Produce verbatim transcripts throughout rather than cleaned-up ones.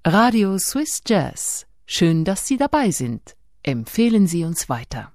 Radio Swiss Jazz. Schön, dass Sie dabei sind. Empfehlen Sie uns weiter.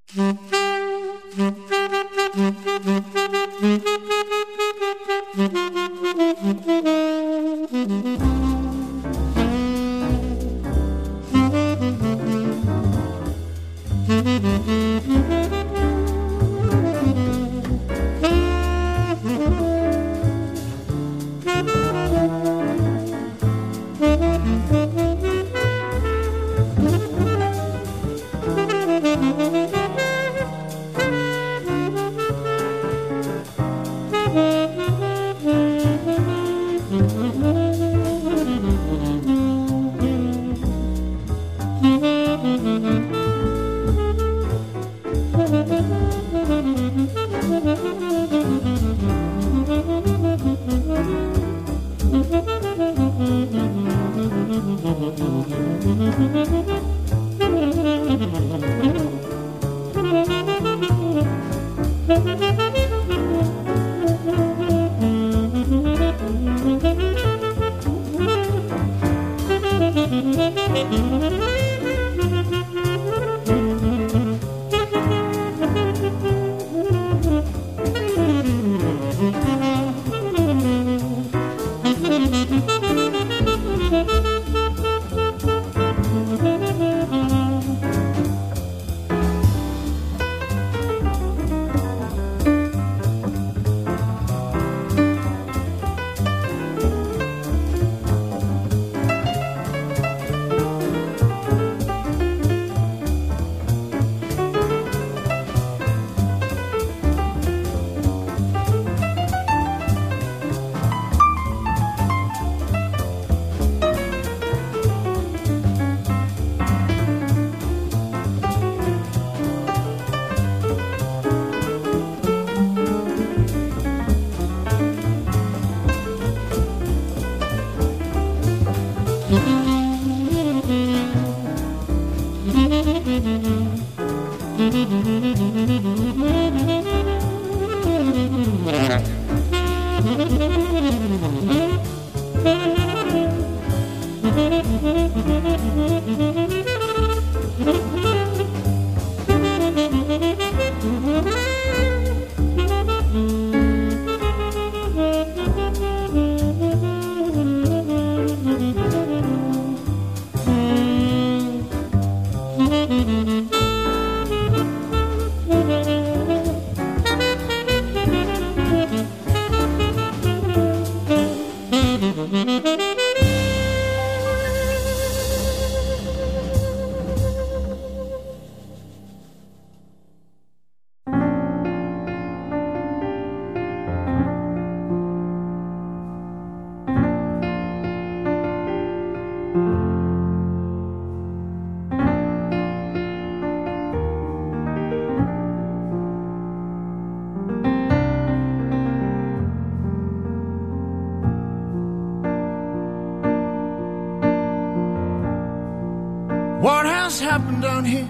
What has happened down here?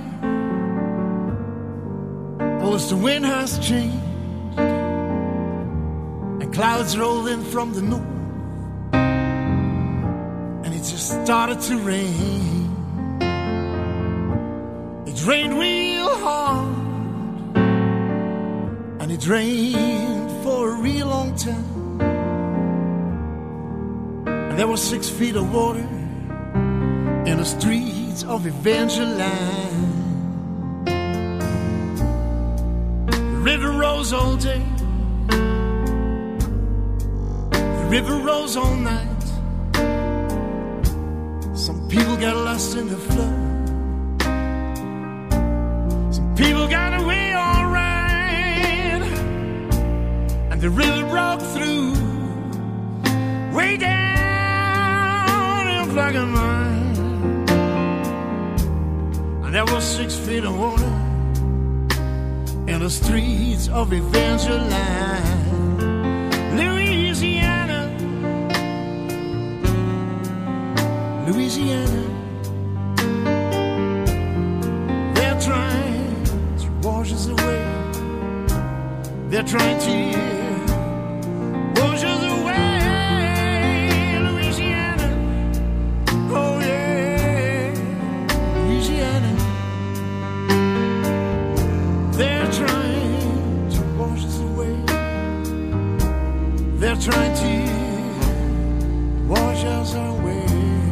Well, as the wind has changed and clouds roll in from the north, and it just started to rain. It rained real hard, and it rained for a real long time, and there was six feet of water in the streets of Evangeline. The river rose all day, the river rose all night. Some people got lost in the flood, some people got away all right, and the river broke through way down in Black and White. There was six feet of water in the streets of Evangeline, Louisiana, Louisiana. They're trying to wash us away. They're trying to wash us away, Louisiana. Oh, They're trying to wash us away.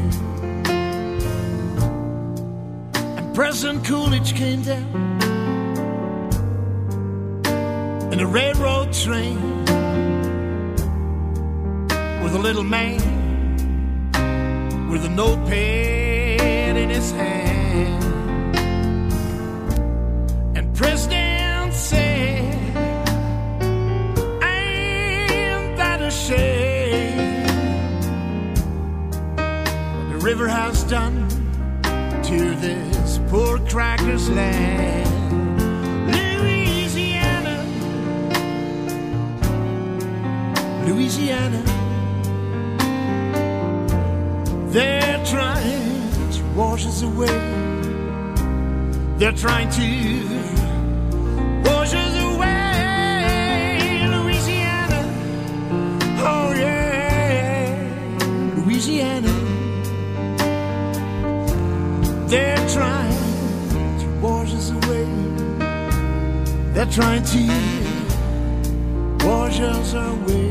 And President Coolidge came down in a railroad train with a little man with a notepad in his hand. And President said, ain't that a shame what the river has done to this poor cracker's land. Louisiana, Louisiana, they're trying to wash us away. They're trying to wash us away. Louisiana, oh yeah, Louisiana, they're trying to wash us away. They're trying to wash us away.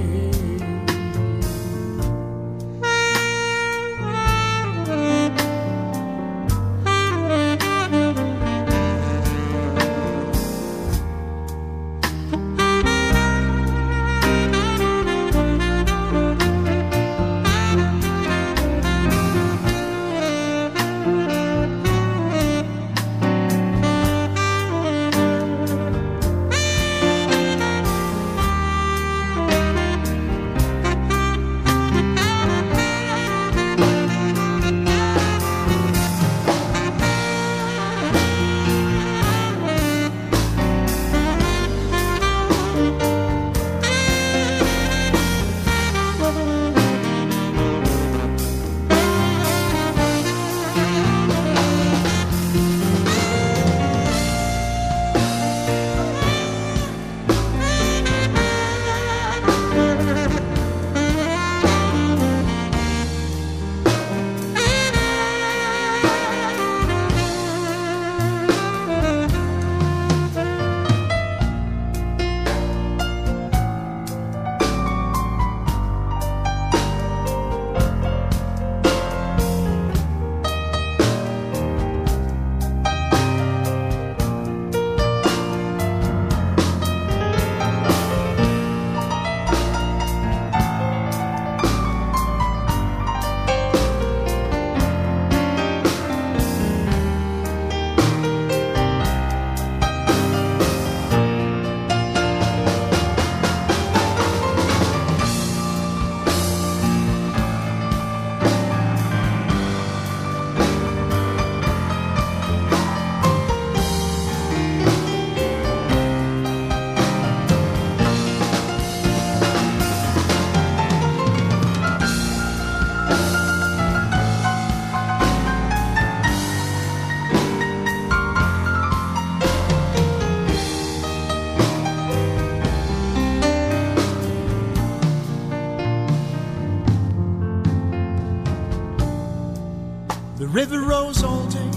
The river rose all day,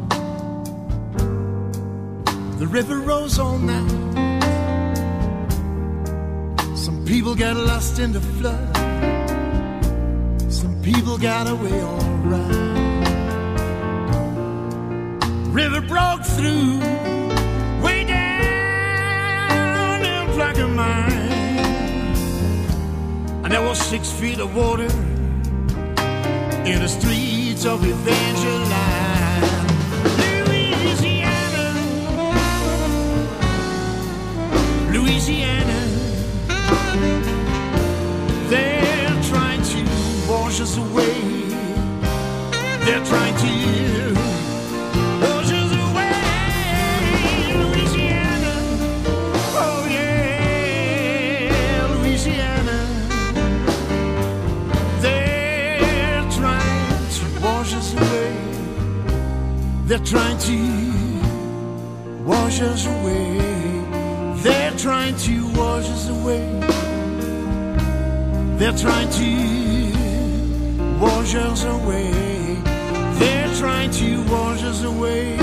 the river rose all night. Some people got lost in the flood, some people got away all right. River broke through way down in Plaquemine, and there was six feet of water in the streets of Evangeline. Louisiana, Louisiana, they're trying to wash us away. They're trying to wash us away. Louisiana, oh yeah, Louisiana, they're trying to wash us away. They're trying to wash us away. They're trying to wash us away. They're trying to wash us away. They're trying to wash us away.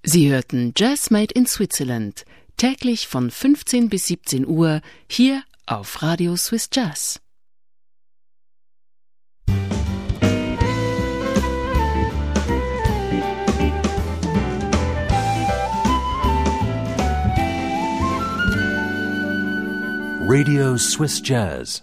Sie hörten Jazz Made in Switzerland, täglich von fünfzehn bis siebzehn Uhr, hier auf Radio Swiss Jazz. Radio Swiss Jazz.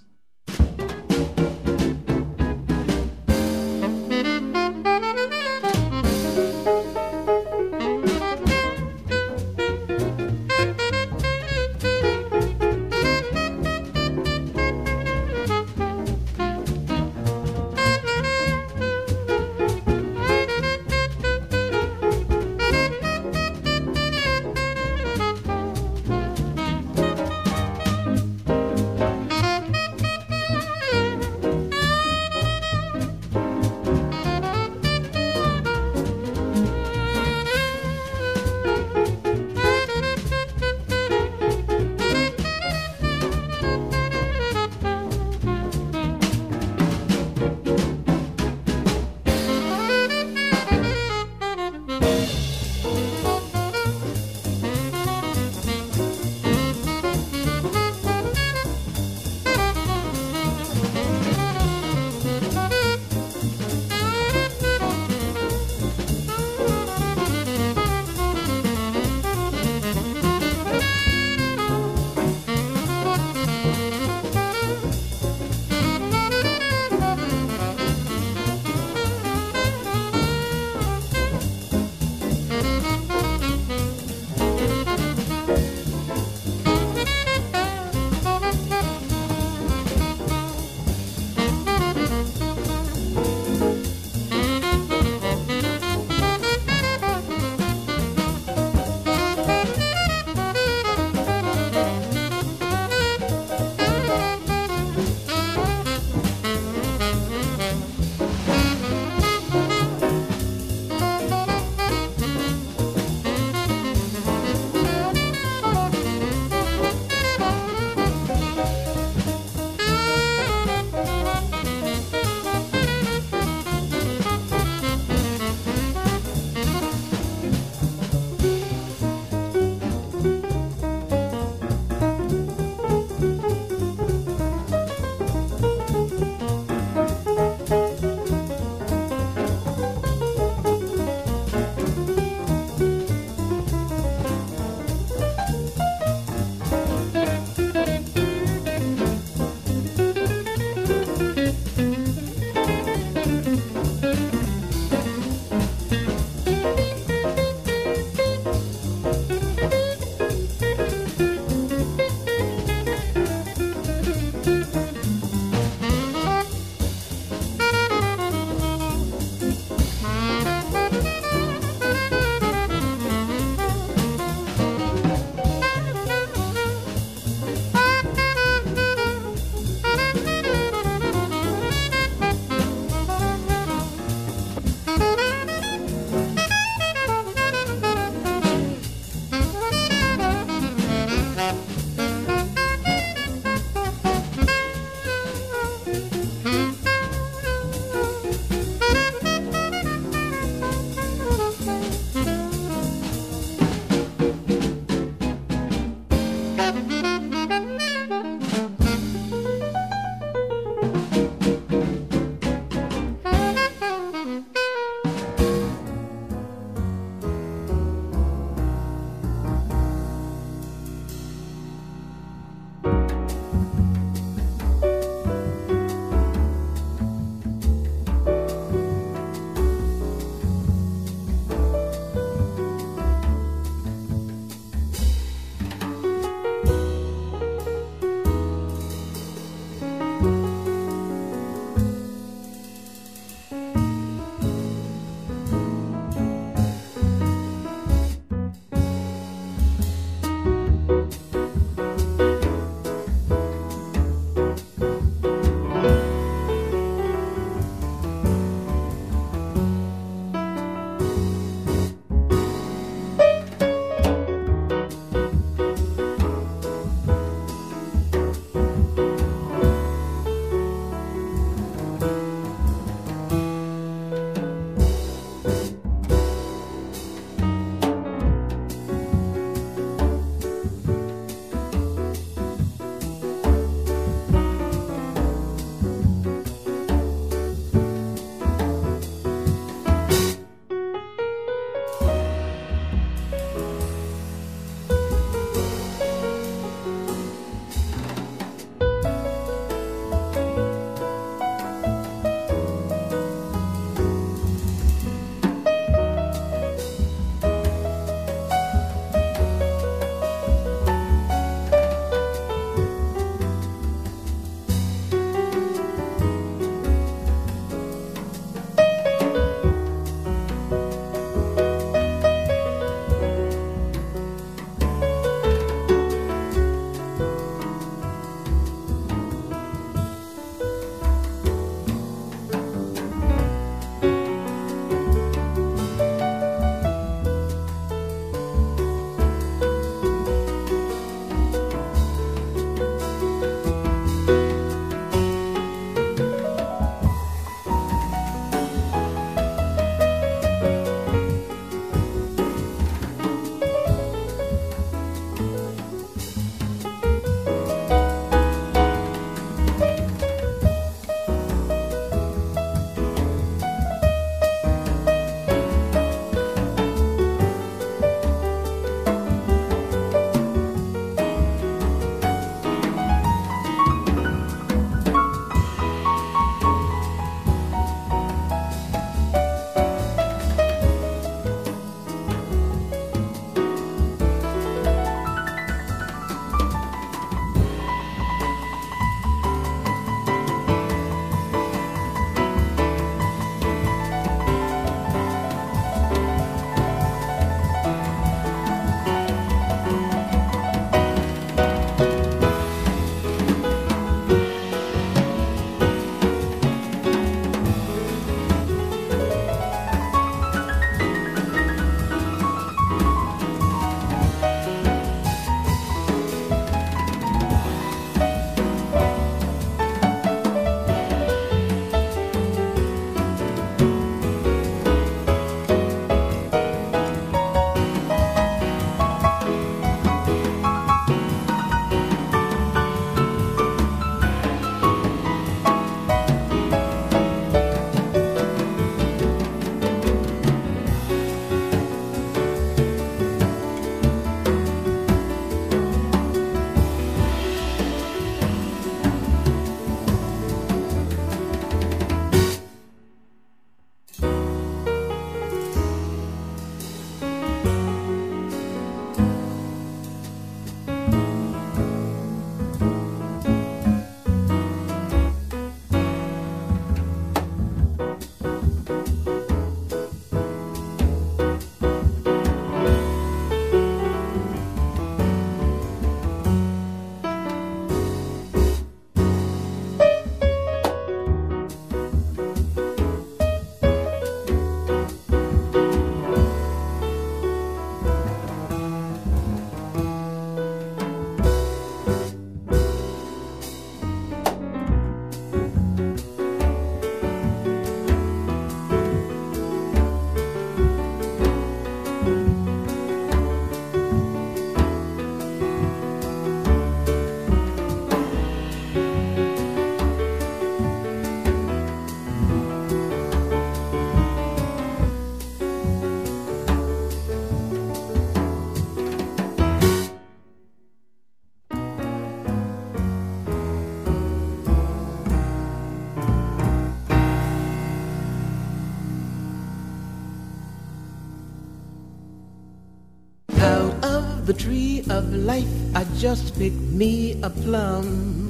Out of the tree of life, I just picked me a plum.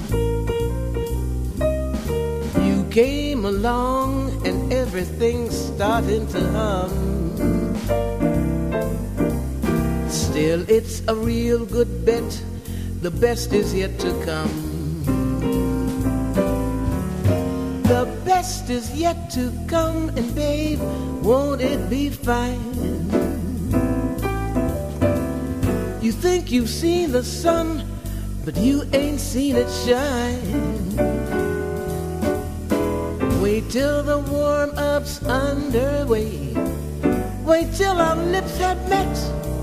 You came along and everything's starting to hum. Still, it's a real good bet. The best is yet to come. The best is yet to come, and babe, won't it be fine? You think you've seen the sun, but you ain't seen it shine. Wait till the warm-up's underway. Wait till our lips have met.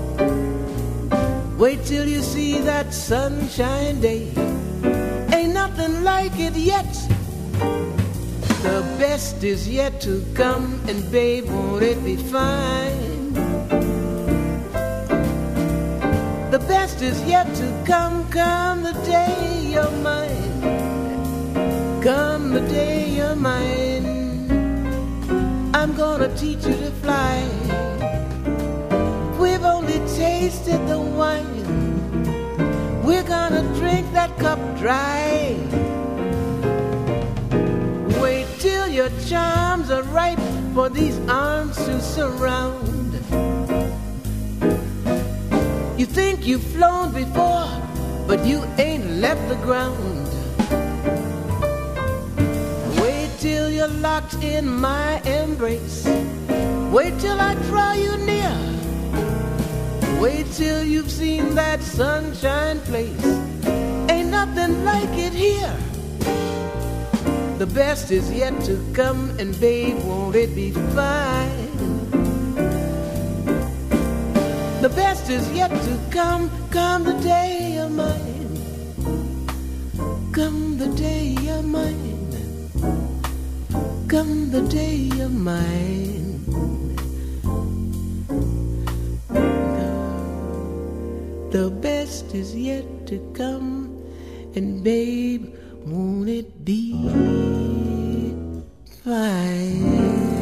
Wait till you see that sunshine day. Ain't nothing like it yet. The best is yet to come, and babe, won't it be fine? The best is yet to come, come the day you're mine. Come the day you're mine. I'm gonna teach you to fly. We've only tasted the wine. We're gonna drink that cup dry. Wait till your charms are ripe for these arms to surround. You think you've flown before, but you ain't left the ground. Wait till you're locked in my embrace. Wait till I draw you near. Wait till you've seen that sunshine place. Ain't nothing like it here. The best is yet to come, and babe, won't it be fine? The best is yet to come, come the day you're mine. Come the day you're mine. Come the day you're mine. The best is yet to come, and babe, won't it be fine?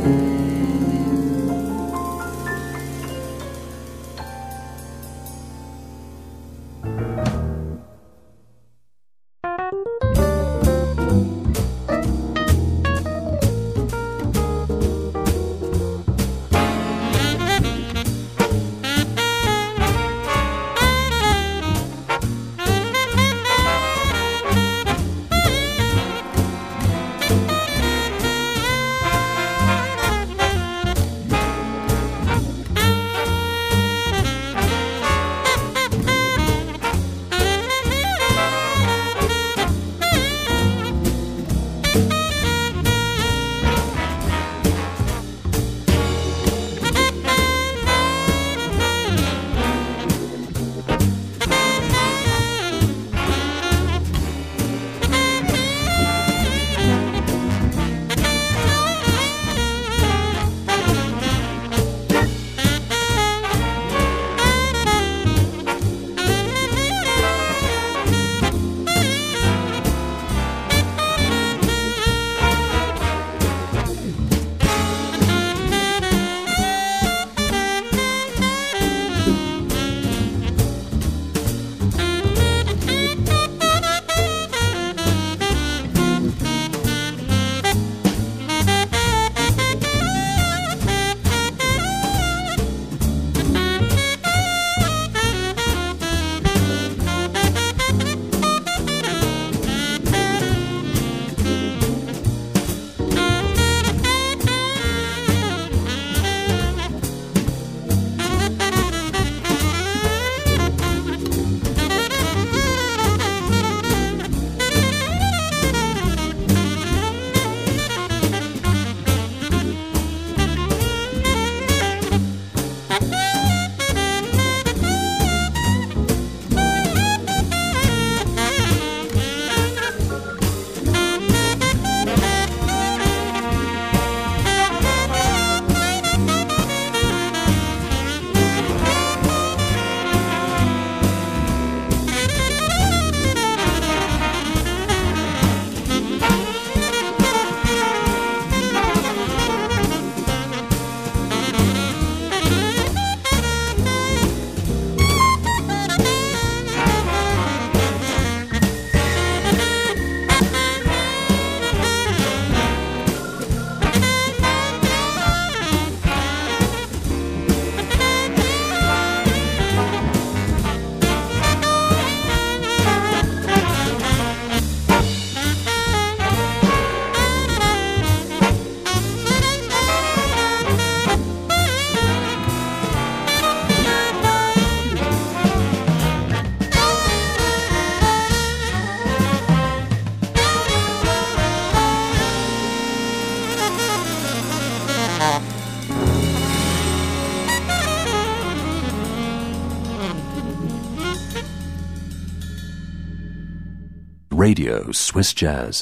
Radio Swiss Jazz.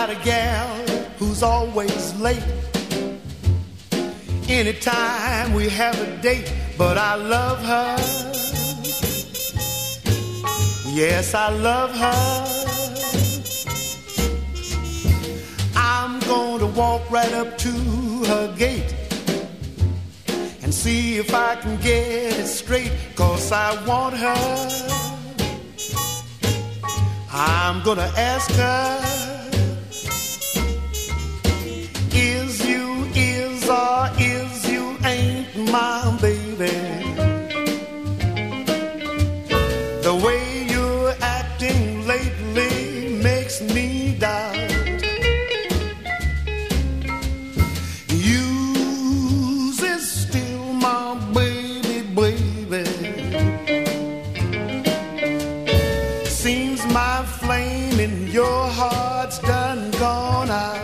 got a gal who's always late. Anytime we have a date, but I love her. Yes, I love her. I'm gonna walk right up to her gate and see if I can get it straight, 'cause I want her. I'm gonna ask her, is you, is or is you ain't my baby? The way you're acting lately makes me doubt. You's is still my baby, baby. Seems my flame in your heart's done gone out.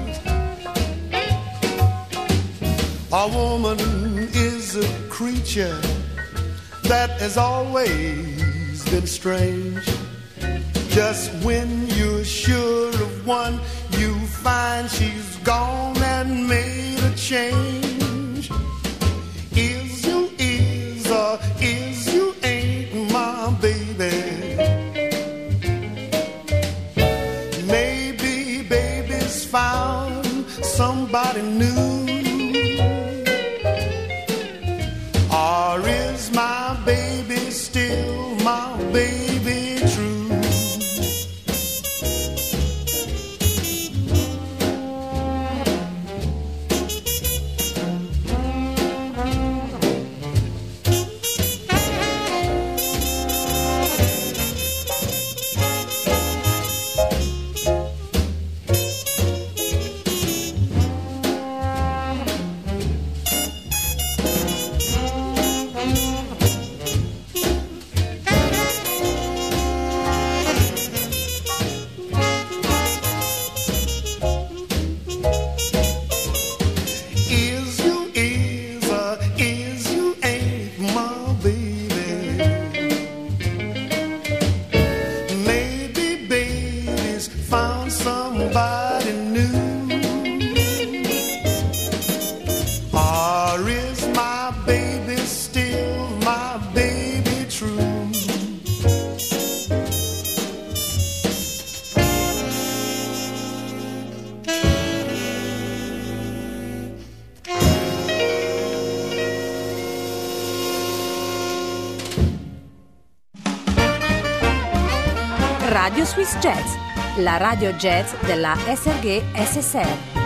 A woman is a creature that has always been strange. Just when you're sure of one, you find she's gone and made a change. Is you is or is you ain't my baby? Maybe baby's found somebody new. Or is my baby still my baby true? Radio Swiss Jazz, la radio jazz della S R G S S R.